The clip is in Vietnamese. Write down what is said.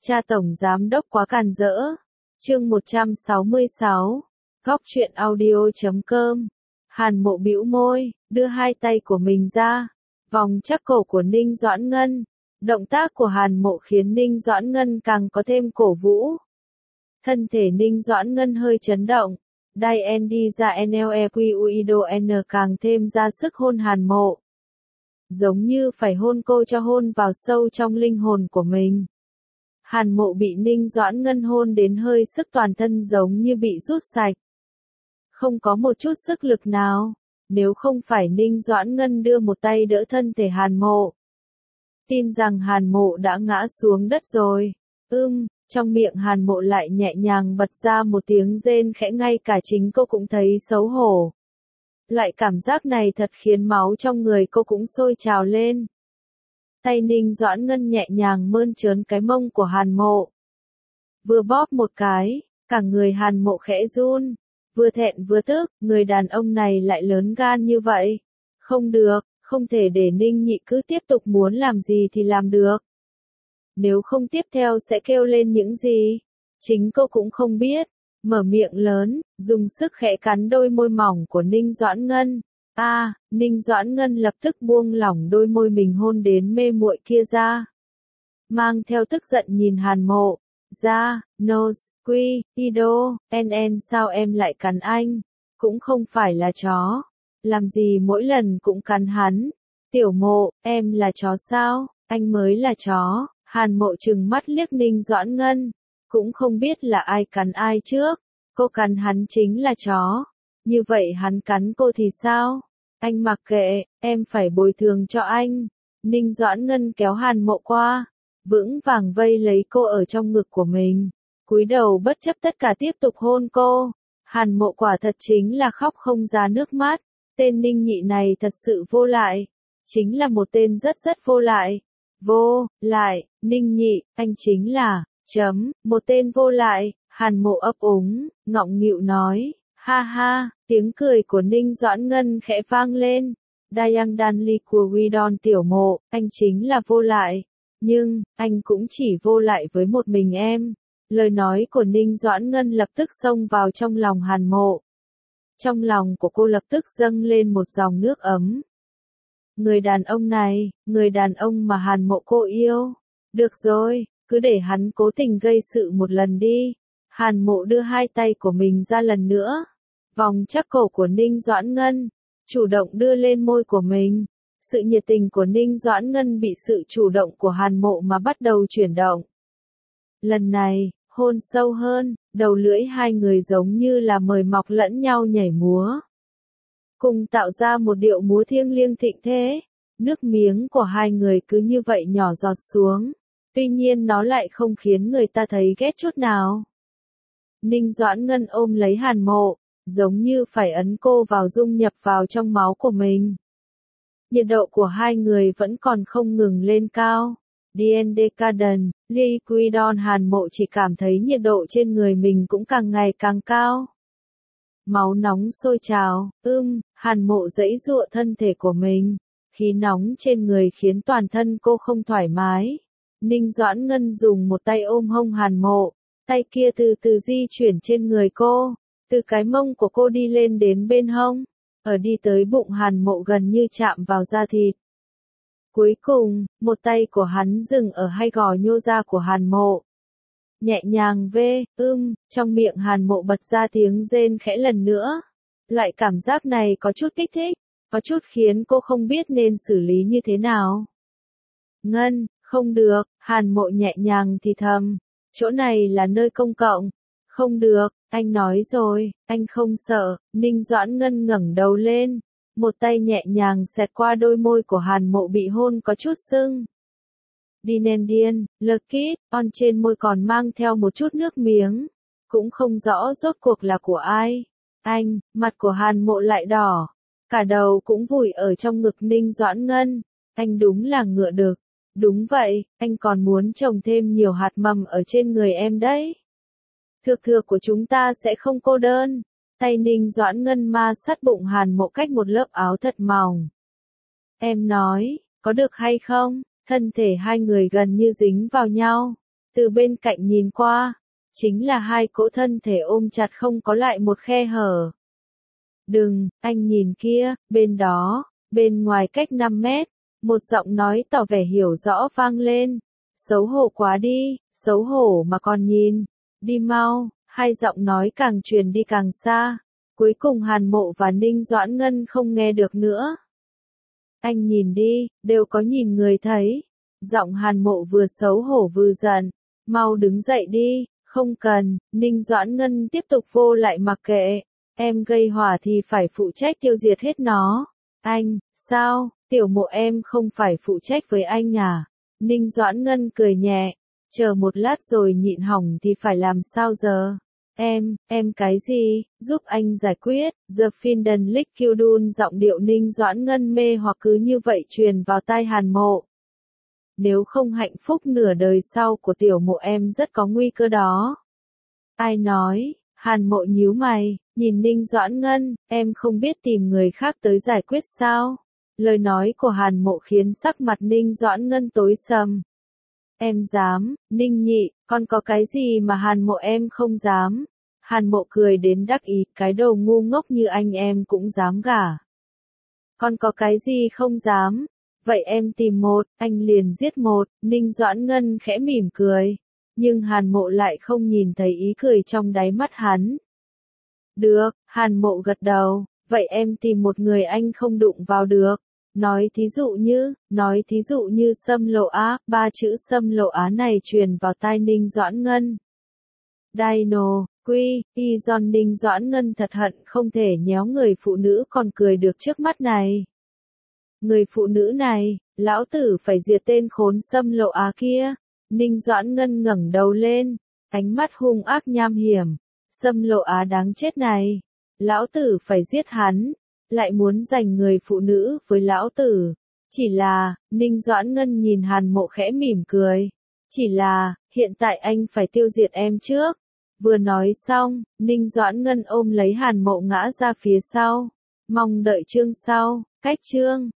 Cha tổng giám đốc quá càn rỡ. Chương 166. Góc truyện audio.com. Hàn Mộ bĩu môi, đưa hai tay của mình ra, vòng chắc cổ của Ninh Doãn Ngân. Động tác của Hàn Mộ khiến Ninh Doãn Ngân càng có thêm cổ vũ. Thân thể Ninh Doãn Ngân hơi chấn động. Đai N đi ra NLEQUIDO N càng thêm ra sức hôn Hàn Mộ. Giống như phải hôn cô cho hôn vào sâu trong linh hồn của mình. Hàn Mộ bị Ninh Doãn Ngân hôn đến hơi sức toàn thân giống như bị rút sạch. Không có một chút sức lực nào, nếu không phải Ninh Doãn Ngân đưa một tay đỡ thân thể Hàn Mộ. Tin rằng Hàn Mộ đã ngã xuống đất rồi. Trong miệng Hàn Mộ lại nhẹ nhàng bật ra một tiếng rên khẽ, ngay cả chính cô cũng thấy xấu hổ. Loại cảm giác này thật khiến máu trong người cô cũng sôi trào lên. Tay Ninh Doãn Ngân nhẹ nhàng mơn trớn cái mông của Hàn Mộ. Vừa bóp một cái, cả người Hàn Mộ khẽ run. Vừa thẹn vừa tức, người đàn ông này lại lớn gan như vậy. Không được, không thể để Ninh Nhị cứ tiếp tục muốn làm gì thì làm được. Nếu không tiếp theo sẽ kêu lên những gì? Chính cô cũng không biết. Mở miệng lớn, dùng sức khẽ cắn đôi môi mỏng của Ninh Doãn Ngân. Ninh Doãn Ngân lập tức buông lỏng đôi môi mình hôn đến mê muội kia ra. Mang theo tức giận nhìn Hàn Mộ. Ido, sao em lại cắn anh? Cũng không phải là chó. Làm gì mỗi lần cũng cắn hắn? Tiểu Mộ, em là chó sao? Anh mới là chó. Hàn Mộ trừng mắt liếc Ninh Doãn Ngân. Cũng không biết là ai cắn ai trước. Cô cắn hắn chính là chó. Như vậy hắn cắn cô thì sao? Anh mặc kệ, em phải bồi thường cho anh. Ninh Doãn Ngân kéo Hàn Mộ qua, vững vàng vây lấy cô ở trong ngực của mình. Cúi đầu bất chấp tất cả tiếp tục hôn cô. Hàn Mộ quả thật chính là khóc không ra nước mắt. Tên Ninh Nhị này thật sự vô lại. Chính là một tên rất vô lại. Ninh Nhị, anh chính là, một tên vô lại. Hàn Mộ ấp úng, ngọng nghịu nói. Ha, tiếng cười của Ninh Doãn Ngân khẽ vang lên. Dayang Danli của Widon Tiểu Mộ, anh chính là vô lại. Nhưng, anh cũng chỉ vô lại với một mình em. Lời nói của Ninh Doãn Ngân lập tức xông vào trong lòng Hàn Mộ. Trong lòng của cô lập tức dâng lên một dòng nước ấm. Người đàn ông này, người đàn ông mà Hàn Mộ cô yêu. Được rồi, cứ để hắn cố tình gây sự một lần đi. Hàn Mộ đưa hai tay của mình ra lần nữa. Vòng chắc cổ của Ninh Doãn Ngân. Chủ động đưa lên môi của mình. Sự nhiệt tình của Ninh Doãn Ngân bị sự chủ động của Hàn Mộ mà bắt đầu chuyển động. Lần này, hôn sâu hơn, đầu lưỡi hai người giống như là mời mọc lẫn nhau nhảy múa. Cùng tạo ra một điệu múa thiêng liêng thịnh thế. Nước miếng của hai người cứ như vậy nhỏ giọt xuống. Tuy nhiên nó lại không khiến người ta thấy ghét chút nào. Ninh Doãn Ngân ôm lấy Hàn Mộ, giống như phải ấn cô vào dung nhập vào trong máu của mình. Nhiệt độ của hai người vẫn còn không ngừng lên cao. Decadent, Liquidon. Hàn Mộ chỉ cảm thấy nhiệt độ trên người mình cũng càng ngày càng cao. Máu nóng sôi trào, Hàn Mộ giãy giụa thân thể của mình. Khí nóng trên người khiến toàn thân cô không thoải mái. Ninh Doãn Ngân dùng một tay ôm hông Hàn Mộ, tay kia từ từ di chuyển trên người cô, từ cái mông của cô đi lên đến bên hông, ở đi tới bụng Hàn Mộ gần như chạm vào da thịt. Cuối cùng, một tay của hắn dừng ở hai gò nhô ra của Hàn Mộ. Nhẹ nhàng trong miệng Hàn Mộ bật ra tiếng rên khẽ lần nữa. Loại cảm giác này có chút kích thích, có chút khiến cô không biết nên xử lý như thế nào. Ngân, không được, Hàn Mộ nhẹ nhàng thì thầm. Chỗ này là nơi công cộng. Không được, anh nói rồi, anh không sợ. Ninh Doãn Ngân ngẩng đầu lên. Một tay nhẹ nhàng xẹt qua đôi môi của Hàn Mộ bị hôn có chút sưng. Dinendian, Lekit, on trên môi còn mang theo một chút nước miếng. Cũng không rõ rốt cuộc là của ai. Mặt của Hàn Mộ lại đỏ. Cả đầu cũng vùi ở trong ngực Ninh Doãn Ngân. Anh đúng là ngựa đực. Đúng vậy, anh còn muốn trồng thêm nhiều hạt mầm ở trên người em đấy. Thược của chúng ta sẽ không cô đơn. Tay Ninh Doãn Ngân ma sát bụng Hàn Mộ cách một lớp áo thật mỏng. Em nói, có được hay không? Thân thể hai người gần như dính vào nhau. Từ bên cạnh nhìn qua, chính là hai cỗ thân thể ôm chặt không có lại một khe hở. Đừng, anh nhìn kia, bên đó, bên ngoài cách 5 mét, một giọng nói tỏ vẻ hiểu rõ vang lên. Xấu hổ quá đi, xấu hổ mà còn nhìn, đi mau, hai giọng nói càng truyền đi càng xa. Cuối cùng Hàn Mộ và Ninh Doãn Ngân không nghe được nữa. Anh nhìn đi, đều có nhìn người thấy. Giọng Hàn Mộ vừa xấu hổ vừa giận. Mau đứng dậy đi, không cần, Ninh Doãn Ngân tiếp tục vô lại mặc kệ. Em gây hỏa thì phải phụ trách tiêu diệt hết nó. Anh, sao, tiểu Mộ em không phải phụ trách với anh à? Ninh Doãn Ngân cười nhẹ. Chờ một lát rồi nhịn hỏng thì phải làm sao giờ? Em cái gì, giúp anh giải quyết, The Finden Lick Kyudun giọng điệu Ninh Doãn Ngân mê hoặc cứ như vậy truyền vào tai Hàn Mộ. Nếu không hạnh phúc nửa đời sau của tiểu Mộ em rất có nguy cơ đó. Ai nói, Hàn Mộ nhíu mày, nhìn Ninh Doãn Ngân, em không biết tìm người khác tới giải quyết sao? Lời nói của Hàn Mộ khiến sắc mặt Ninh Doãn Ngân tối sầm. Em dám, Ninh nhị, con có cái gì mà Hàn Mộ em không dám? Hàn Mộ cười đến đắc ý, cái đồ ngu ngốc như anh em cũng dám gả. Con có cái gì không dám? Vậy em tìm một, anh liền giết một, Ninh Doãn Ngân khẽ mỉm cười. Nhưng Hàn Mộ lại không nhìn thấy ý cười trong đáy mắt hắn. Được, Hàn Mộ gật đầu, vậy em tìm một người anh không đụng vào được. Nói thí dụ như Sâm Lộ Á, ba chữ Sâm Lộ Á này truyền vào tai Ninh Doãn Ngân. Dino, Quy, Izon Ninh Doãn Ngân thật hận không thể nhéo người phụ nữ còn cười được trước mắt này. Người phụ nữ này, lão tử phải diệt tên khốn Sâm Lộ Á kia. Ninh Doãn Ngân ngẩng đầu lên, ánh mắt hung ác nham hiểm. Sâm Lộ Á đáng chết này, lão tử phải giết hắn. Lại muốn giành người phụ nữ với lão tử. Chỉ là, Ninh Doãn Ngân nhìn Hàn Mộ khẽ mỉm cười. Chỉ là, hiện tại anh phải tiêu diệt em trước. Vừa nói xong, Ninh Doãn Ngân ôm lấy Hàn Mộ ngã ra phía sau. Mong đợi chương sau, cách chương.